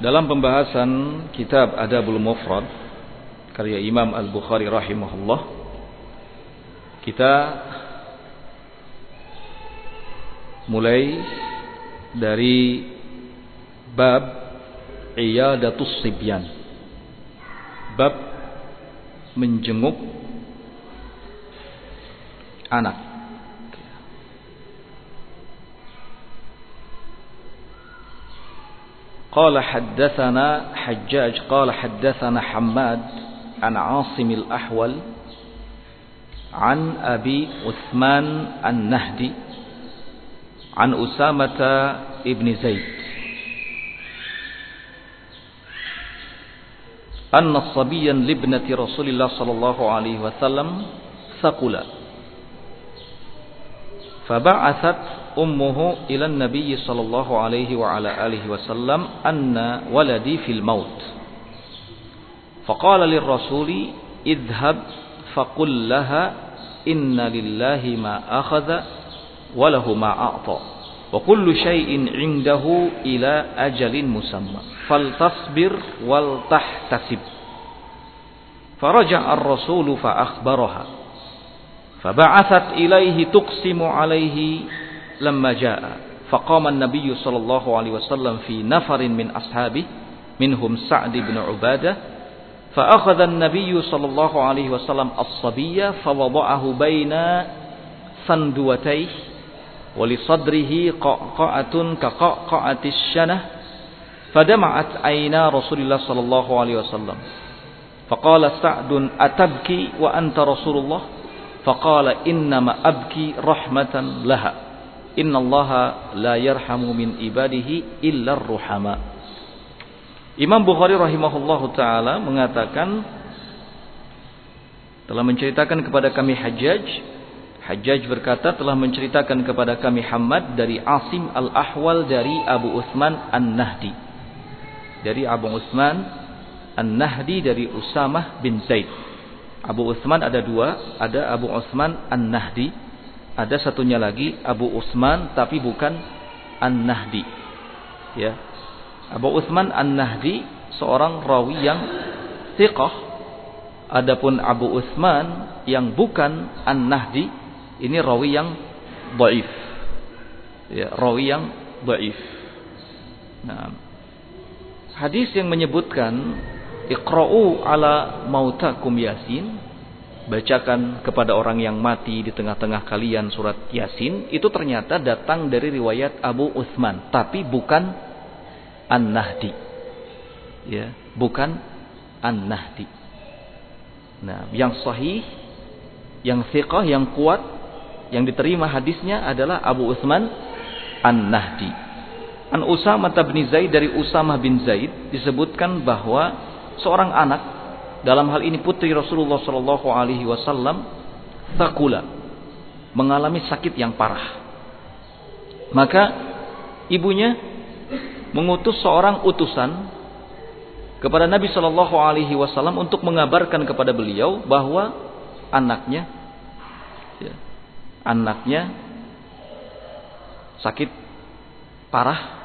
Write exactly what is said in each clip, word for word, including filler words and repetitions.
Dalam pembahasan kitab Adabul Mufrad karya Imam Al-Bukhari rahimahullah, kita mulai dari bab Iyadatus Sibyan, bab menjenguk anak. قال حدثنا حجاج قال حدثنا حماد عن عاصم الأحول عن أبي عثمان النهدي عن أسامة ابن زيد أن صبيا لابنة رسول الله صلى الله عليه وسلم ثقل فبعثت أمه إلى النبي صلى الله عليه وعلى آله وسلم أن ولدي في الموت فقال للرسول اذهب فقل لها إن لله ما أخذ وله ما أعطى وكل شيء عنده إلى أجل مسمى فلتصبر ولتحتسب فرجع الرسول فأخبرها فبعثت إليه تقسم عليه لما جاء فقام النبي صلى الله عليه وسلم في نفر من أصحابه منهم سعد بن عبادة فأخذ النبي صلى الله عليه وسلم الصبي فوضعه بين صندوتيه ولصدره قعقعة كقعقعة الشنة فدمعت عينا رسول الله صلى الله عليه وسلم فقال سعد أتبكي وأنت رسول الله فقال إنما أبكي رحمة لها إن الله لا يرحم من عباده إلا الرحماء. Imam Bukhari rahimahullahu taala mengatakan, telah menceritakan kepada kami Hajjaj. Hajjaj berkata telah menceritakan kepada kami Hammad dari Asim Al-Ahwal dari Abu Utsman An-Nahdi. Dari Abu Utsman An-Nahdi dari Usamah bin Zaid. Abu Utsman ada dua, ada Abu Utsman An-Nahdi, ada satunya lagi Abu Utsman tapi bukan An-Nahdi. Ya. Abu Utsman An-Nahdi seorang rawi yang thiqah. Adapun Abu Utsman yang bukan An-Nahdi ini rawi yang dhaif. Ya, rawi yang dhaif. Nah, hadis yang menyebutkan Iqra'u ala mautakum Yasin, bacakan kepada orang yang mati di tengah-tengah kalian surat Yasin, itu ternyata datang dari riwayat Abu Utsman, tapi bukan An-Nahdi. Ya, bukan An-Nahdi. Nah, yang sahih, yang thiqah, yang kuat, yang diterima hadisnya adalah Abu Utsman An-Nahdi. An Usamah bin Zaid dari Usamah bin Zaid disebutkan bahwa seorang anak, dalam hal ini putri Rasulullah sallallahu alaihi wasallam, thaqula, mengalami sakit yang parah. Maka ibunya mengutus seorang utusan kepada Nabi sallallahu alaihi wasallam untuk mengabarkan kepada beliau bahwa anaknya ya, anaknya sakit parah.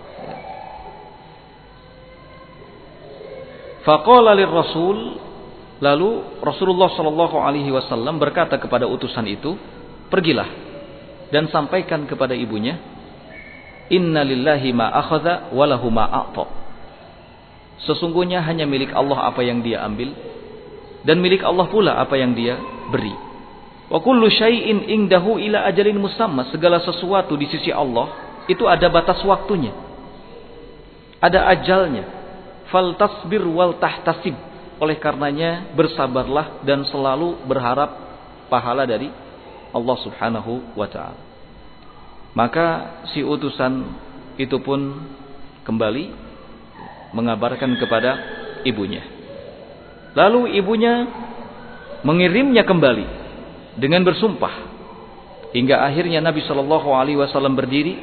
Faqala lirrasul, lalu Rasulullah sallallahu alaihi wasallam berkata kepada utusan itu, pergilah dan sampaikan kepada ibunya, inna lillahi ma akhadha wa lahu ma a'ta. Sesungguhnya hanya milik Allah apa yang dia ambil dan milik Allah pula apa yang dia beri. Wa kullu syai'in indahu ila ajalin musamma, segala sesuatu di sisi Allah itu ada batas waktunya. Ada ajalnya. Fal tasbir wal tahtasib, oleh karenanya bersabarlah dan selalu berharap pahala dari Allah Subhanahu wa taala. Maka si utusan itu pun kembali mengabarkan kepada ibunya. Lalu ibunya mengirimnya kembali dengan bersumpah hingga akhirnya Nabi Shallallahu alaihi wasallam berdiri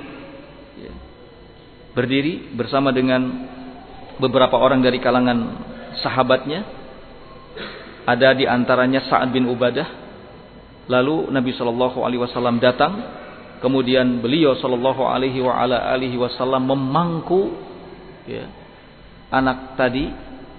berdiri bersama dengan beberapa orang dari kalangan sahabatnya, ada di antaranya Sa'ad bin Ubadah. Lalu Nabi Shallallahu alaihi wasallam datang, kemudian beliau Shallallahu alaihi wa ala alihi wasallam memangku ya, anak tadi,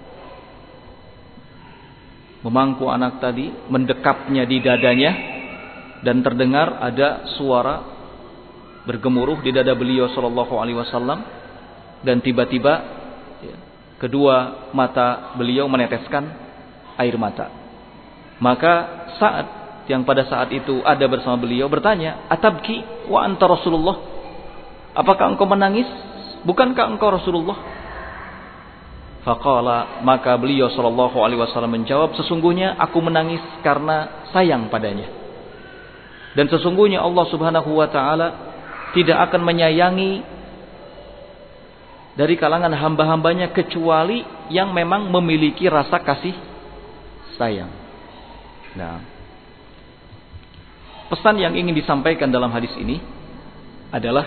memangku anak tadi, mendekapnya di dadanya, dan terdengar ada suara bergemuruh di dada beliau sallallahu alaihi wasallam, dan tiba-tiba ya, kedua mata beliau meneteskan air mata. Maka saat yang pada saat itu ada bersama beliau bertanya, "Atabki wa anta Rasulullah?" Apakah engkau menangis? Bukankah engkau Rasulullah? Faqala, maka beliau sallallahu alaihi wasallam menjawab, "Sesungguhnya aku menangis karena sayang padanya. Dan sesungguhnya Allah Subhanahu wa taala tidak akan menyayangi dari kalangan hamba-hambanya kecuali yang memang memiliki rasa kasih sayang." Nah, pesan yang ingin disampaikan dalam hadis ini adalah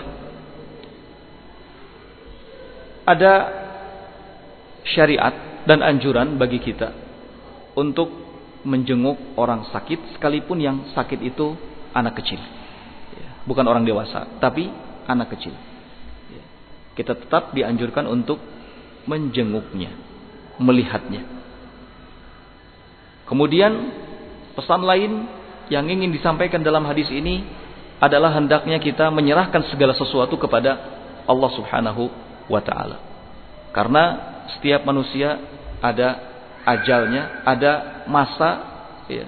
ada syariat dan anjuran bagi kita untuk menjenguk orang sakit, sekalipun yang sakit itu anak kecil, bukan orang dewasa, tapi anak kecil. Kita tetap dianjurkan untuk menjenguknya, melihatnya. Kemudian pesan lain yang ingin disampaikan dalam hadis ini adalah hendaknya kita menyerahkan segala sesuatu kepada Allah Subhanahu wa ta'ala. Karena setiap manusia ada ajalnya, ada masa ya,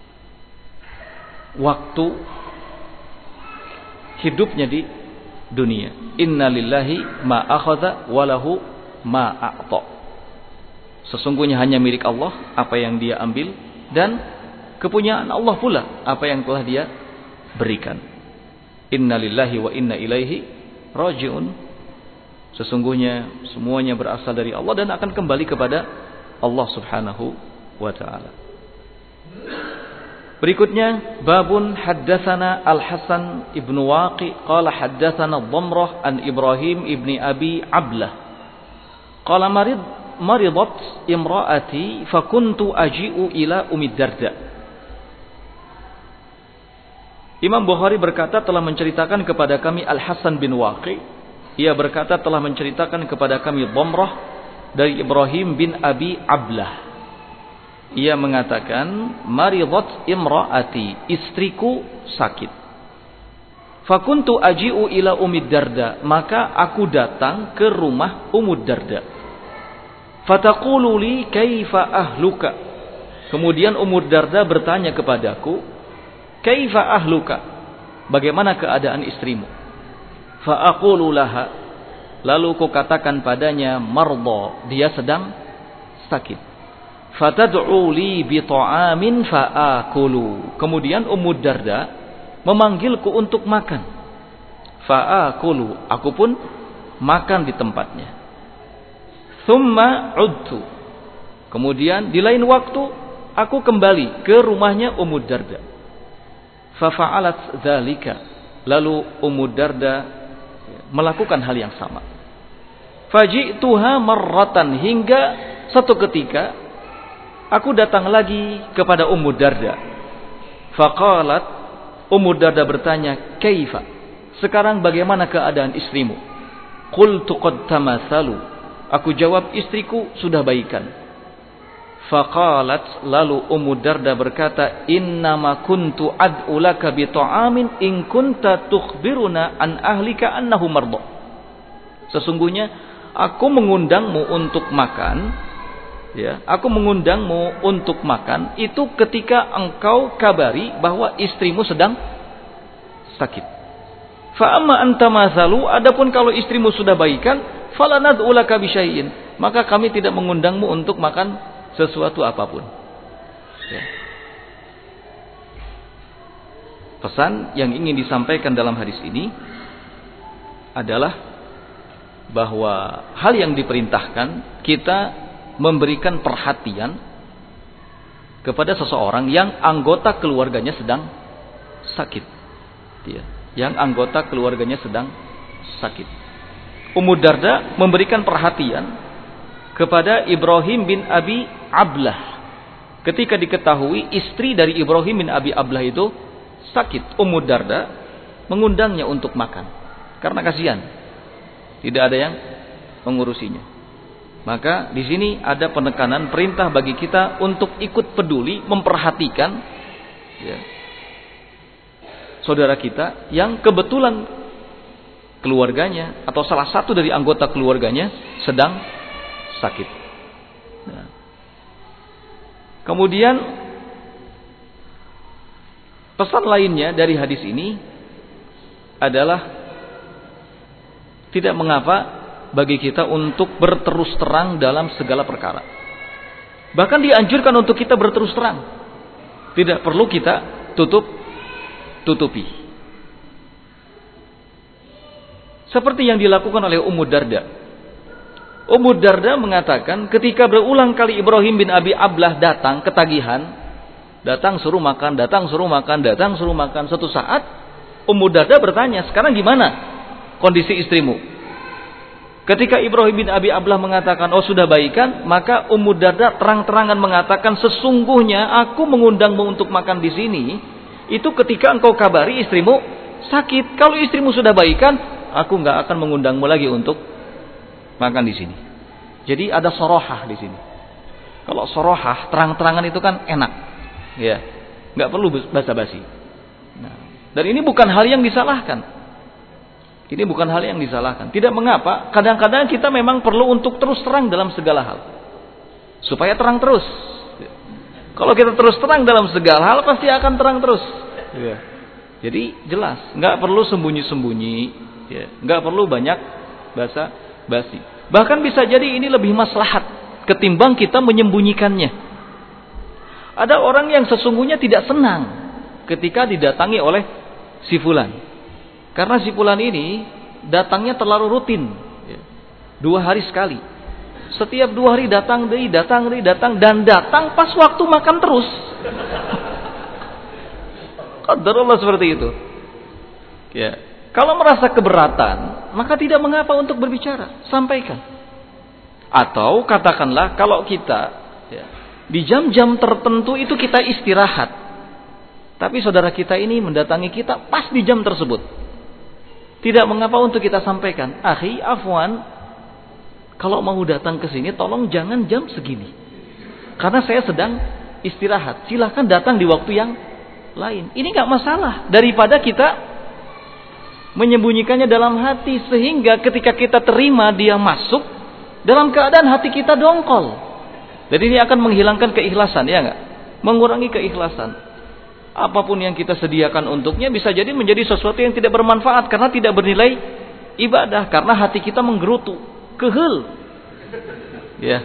waktu hidupnya di dunia. Inna lillahi ma akhadha walahu ma a'ta. Sesungguhnya hanya milik Allah apa yang dia ambil, dan kepunyaan Allah pula apa yang telah dia berikan. Inna lillahi wa inna ilaihi raji'un. Sesungguhnya semuanya berasal dari Allah dan akan kembali kepada Allah Subhanahu wa ta'ala. Berikutnya, babun haddatsana Al-Hasan ibn Waqi qala haddatsana Dhamrah an Ibrahim ibni Abi Ablah qala marid maridat imraati fakuntu aji'u ila Ummi Darda. Imam Bukhari berkata telah menceritakan kepada kami Al-Hasan bin Waqi, ia berkata telah menceritakan kepada kami Dhamrah dari Ibrahim bin Abi Ablah. Ia mengatakan, maridat imraati, istriku sakit. Fakuntu aji'u ila Ummi Darda, maka aku datang ke rumah Ummu Darda. Fataqulu li kaifa ahluka. Kemudian Ummu Darda bertanya kepadaku, kaifa ahluka? Bagaimana keadaan istrimu? Fa aqulu laha, lalu ku katakan padanya, marda, dia sedang sakit. Fatad'u li bi ta'amin fa akulu. Kemudian Ummu Darda memanggilku untuk makan. Fa akulu, aku pun makan di tempatnya. Thumma udtu. Kemudian di lain waktu aku kembali ke rumahnya Ummu Darda. Fa fa'alat dzalika. Lalu Ummu Darda melakukan hal yang sama. Faji'tuha marratan, hingga satu ketika aku datang lagi kepada Ummu Darda. Faqalat, Ummu Darda bertanya, kaifa? Sekarang bagaimana keadaan istrimu? Qultu qad tamathalu. Aku jawab, istriku sudah baikan. Faqalat, lalu Ummu Darda berkata, innama kuntu ad'u laka bi ta'amin in kunta tukhbiruna an ahlika annahu marda. Sesungguhnya aku mengundangmu untuk makan, ya, aku mengundangmu untuk makan itu ketika engkau kabari bahwa istrimu sedang sakit. Fa amma anta masalu, adapun kalau istrimu sudah baikan, fala nad'u laka bi syai'in, maka kami tidak mengundangmu untuk makan sesuatu apapun. Ya. Pesan yang ingin disampaikan dalam hadis ini adalah bahwa hal yang diperintahkan kita memberikan perhatian kepada seseorang yang anggota keluarganya sedang sakit. Ya. Yang anggota keluarganya sedang sakit. Ummu Darda memberikan perhatian kepada Ibrahim bin Abi Ablah ketika diketahui istri dari Ibrahim bin Abi Ablah itu sakit. Ummu Darda mengundangnya untuk makan karena kasihan tidak ada yang mengurusinya. Maka di sini ada penekanan perintah bagi kita untuk ikut peduli, memperhatikan ya, saudara kita yang kebetulan keluarganya atau salah satu dari anggota keluarganya sedang sakit. Nah. Kemudian pesan lainnya dari hadis ini adalah tidak mengapa bagi kita untuk berterus terang dalam segala perkara. Bahkan dianjurkan untuk kita berterus terang. Tidak perlu kita tutup tutupi. Seperti yang dilakukan oleh Ummu Darda. Ummu Darda mengatakan ketika berulang kali Ibrahim bin Abi Ablah datang ketagihan, datang suruh makan, datang suruh makan, datang suruh makan. Suatu saat Ummu Darda bertanya, sekarang gimana kondisi istrimu? Ketika Ibrahim bin Abi Ablah mengatakan, oh sudah baikan, maka Ummu Darda terang-terangan mengatakan, sesungguhnya aku mengundangmu untuk makan di sini, itu ketika engkau kabari istrimu sakit. Kalau istrimu sudah baikan, aku nggak akan mengundangmu lagi untuk makan di sini. Jadi ada sorohah di sini. Kalau sorohah, terang-terangan itu kan enak, ya, nggak perlu basa-basi. Nah, dan ini bukan hal yang disalahkan. Ini bukan hal yang disalahkan. Tidak mengapa, kadang-kadang kita memang perlu untuk terus terang dalam segala hal. Supaya terang terus. Kalau kita terus terang dalam segala hal, pasti akan terang terus. Ya. Jadi jelas, nggak perlu sembunyi-sembunyi, ya. Nggak perlu banyak basa-basi. Bahkan bisa jadi ini lebih maslahat ketimbang kita menyembunyikannya. Ada orang yang sesungguhnya tidak senang ketika didatangi oleh si fulan. Karena si fulan ini datangnya terlalu rutin, dua hari sekali. Setiap dua hari datang, deh, datang, deh, datang, dan datang pas waktu makan terus. Qadarullah seperti itu. Ya, kalau merasa keberatan, maka tidak mengapa untuk berbicara, sampaikan. Atau katakanlah kalau kita ya, di jam-jam tertentu itu kita istirahat, tapi saudara kita ini mendatangi kita pas di jam tersebut. Tidak mengapa untuk kita sampaikan, akhi, afwan, kalau mau datang ke sini tolong jangan jam segini. Karena saya sedang istirahat. Silahkan datang di waktu yang lain. Ini enggak masalah daripada kita menyembunyikannya dalam hati sehingga ketika kita terima dia masuk dalam keadaan hati kita dongkol. Jadi ini akan menghilangkan keikhlasan, ya enggak? Mengurangi keikhlasan. Apapun yang kita sediakan untuknya bisa jadi menjadi sesuatu yang tidak bermanfaat karena tidak bernilai ibadah, karena hati kita menggerutu, kehel. Ya.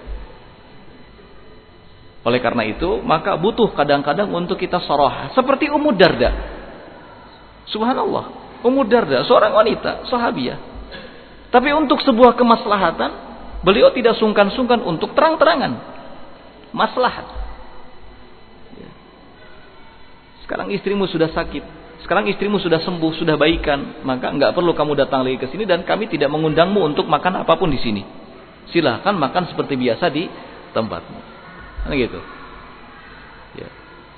Oleh karena itu, maka butuh kadang-kadang untuk kita soroha. Seperti Ummu Darda. Subhanallah, Ummu Darda seorang wanita, sahabiah. Tapi untuk sebuah kemaslahatan, beliau tidak sungkan-sungkan untuk terang-terangan maslahat. Sekarang istrimu sudah sakit, sekarang istrimu sudah sembuh, sudah baikan, maka enggak perlu kamu datang lagi ke sini dan kami tidak mengundangmu untuk makan apapun di sini. Silahkan makan seperti biasa di tempatmu. Kan gitu. Ya.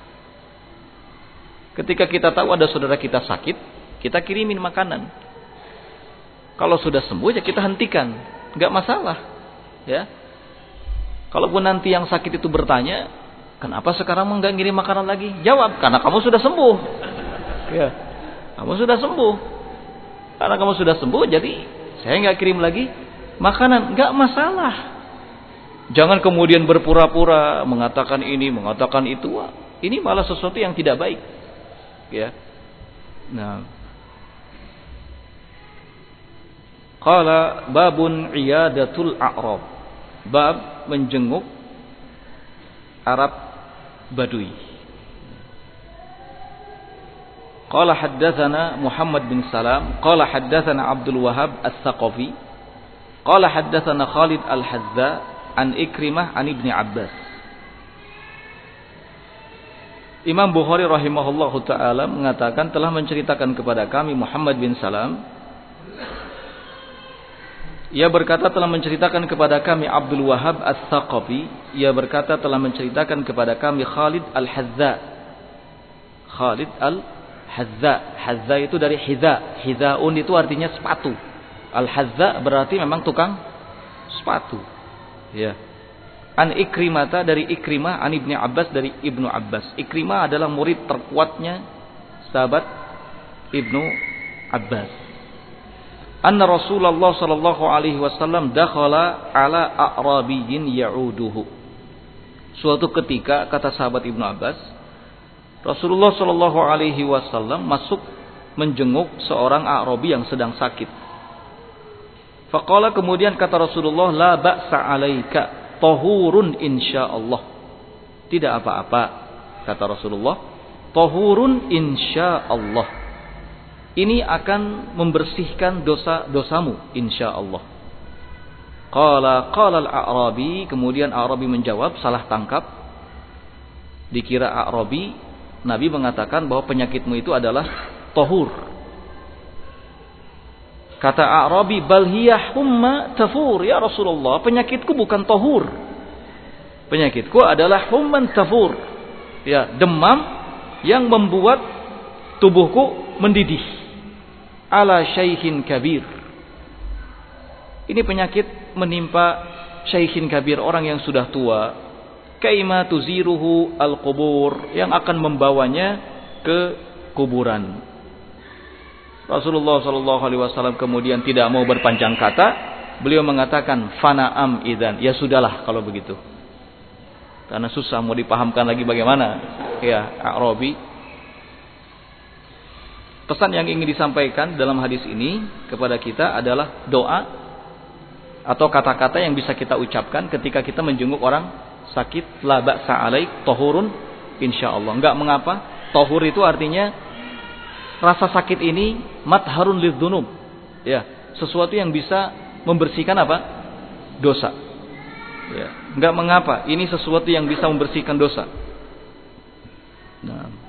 Ketika kita tahu ada saudara kita sakit, kita kirimin makanan. Kalau sudah sembuh ya kita hentikan, enggak masalah. Ya. Kalaupun nanti yang sakit itu bertanya, kenapa sekarang enggak ngirim makanan lagi? Jawab, karena kamu sudah sembuh. Ya, kamu sudah sembuh. Karena kamu sudah sembuh, jadi saya enggak kirim lagi makanan. Enggak masalah. Jangan kemudian berpura-pura mengatakan ini, mengatakan itu. Wah, ini malah sesuatu yang tidak baik. Ya. Nah. Qala babun iyadatul a'rab. Bab menjenguk Arab Badui. Qala haddatsana Muhammad bin Salam, qala haddatsana Abdul Wahhab As-Saqafi, qala haddatsana Khalid Al-Hazza an Ikrimah an Ibni Abbas. Imam Bukhari rahimahullahu taala mengatakan telah menceritakan kepada kami Muhammad bin Salam, ia berkata telah menceritakan kepada kami Abdul Wahhab As-Saqafi, ia berkata telah menceritakan kepada kami Khalid Al-Hazza. Khalid Al-Hazza, Hazza itu dari hiza, hizaun itu artinya sepatu. Al-Hazza berarti memang tukang sepatu. Ya. An Ikrimata dari Ikrimah, an Ibnu Abbas dari Ibnu Abbas. Ikrimah adalah murid terkuatnya sahabat Ibnu Abbas. Anna Rasulullah sallallahu alaihi wasallam dakhala ala a'rabiyyin ya'uduhu. Suatu ketika, kata sahabat Ibnu Abbas, Rasulullah sallallahu alaihi wasallam masuk menjenguk seorang A'rabi yang sedang sakit. Faqala, kemudian kata Rasulullah, la ba'sa 'alaika, tahurun insyaallah. Tidak apa-apa, kata Rasulullah, tahurun insyaallah. Ini akan membersihkan dosa-dosamu insyaallah. Qala qala al-A'rabi, kemudian A'rabi menjawab, salah tangkap. Dikira A'rabi, Nabi mengatakan bahwa penyakitmu itu adalah tahur. Kata A'rabi, bal hiya humma tafur ya Rasulullah, penyakitku bukan tahur. Penyakitku adalah humman tafur. Ya, demam yang membuat tubuhku mendidih. Ala syaikhin kabir. Ini penyakit menimpa syaikhin kabir, orang yang sudah tua. Kaima tuziruhu al-qubur, yang akan membawanya ke kuburan. Rasulullah sallallahu alaihi wasallam kemudian tidak mau berpanjang kata, beliau mengatakan fana'am idzan, ya sudahlah kalau begitu. Karena susah mau dipahamkan lagi bagaimana. Ya, A'rabi. Pesan yang ingin disampaikan dalam hadis ini kepada kita adalah doa atau kata-kata yang bisa kita ucapkan ketika kita menjenguk orang sakit. La ba'sa 'alaik, tahurun insyaallah. Enggak mengapa. Tahur itu artinya rasa sakit ini matharun lidzunub. Ya, sesuatu yang bisa membersihkan apa? Dosa. Ya, enggak mengapa. Ini sesuatu yang bisa membersihkan dosa. Nah,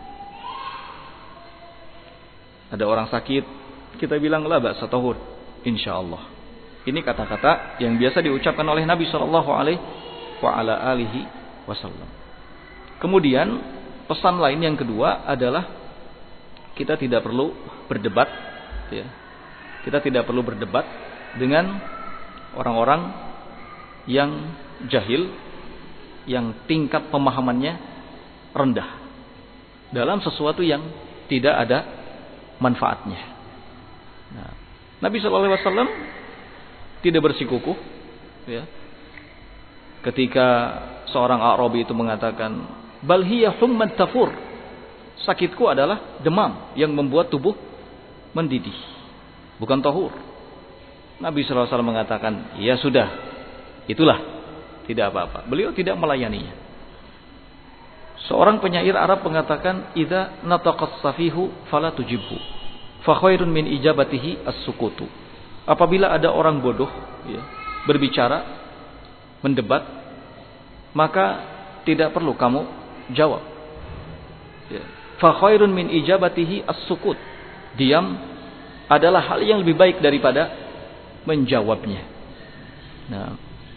ada orang sakit, kita bilang la ba'sa tahur insyaallah. Ini kata-kata yang biasa diucapkan oleh Nabi sallallahu alaihi wasallam. Kemudian pesan lain yang kedua adalah kita tidak perlu berdebat, ya. Kita tidak perlu berdebat dengan orang-orang yang jahil, yang tingkat pemahamannya rendah dalam sesuatu yang tidak ada manfaatnya. Nah, Nabi shallallahu alaihi wasallam tidak bersikukuh, ya. Ketika seorang A'rabi itu mengatakan, bal hiya humman tafur, sakitku adalah demam yang membuat tubuh mendidih, bukan tahur. Nabi shallallahu alaihi wasallam mengatakan, ya sudah, itulah, tidak apa-apa. Beliau tidak melayaninya. Seorang penyair Arab mengatakan, idza nataqas safihu fala tujibhu, fa khairun min ijabatihi as-sukutu. Apabila ada orang bodoh, ya, berbicara, mendebat, maka tidak perlu kamu jawab. Ya. Fa khairun min ijabatihi as-sukut. Diam adalah hal yang lebih baik daripada menjawabnya. Nah,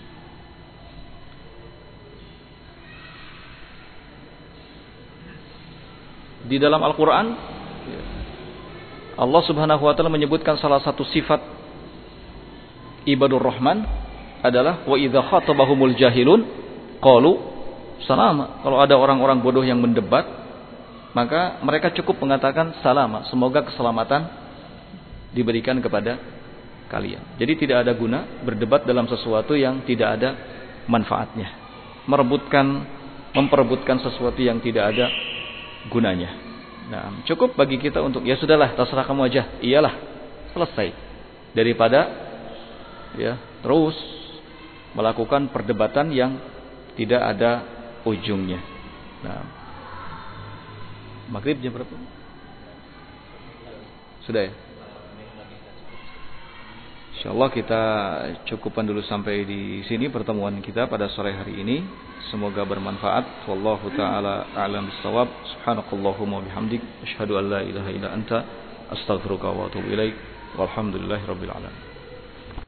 di dalam Al-Quran Allah subhanahu wa ta'ala menyebutkan salah satu sifat ibadur rahman adalah wa idza khatabahumul jahilun qalu salama. Kalau ada orang-orang bodoh yang mendebat, maka mereka cukup mengatakan salama, semoga keselamatan diberikan kepada kalian. Jadi tidak ada guna berdebat dalam sesuatu yang tidak ada manfaatnya, merebutkan memperebutkan sesuatu yang tidak ada gunanya. Nah, cukup bagi kita untuk ya sudahlah, terserah kamu aja. Iyalah, selesai. Daripada ya terus melakukan perdebatan yang tidak ada ujungnya. Nah, maghrib jam berapa? Sudah ya? Insyaallah kita cukupkan dulu sampai di sini pertemuan kita pada sore hari ini. Semoga bermanfaat. Wallahu taala a'lam bissawab. Subhanakallahumma bihamdik asyhadu an la ilaha illa anta astaghfiruka wa atubu ilaik. Walhamdulillahirabbil alamin.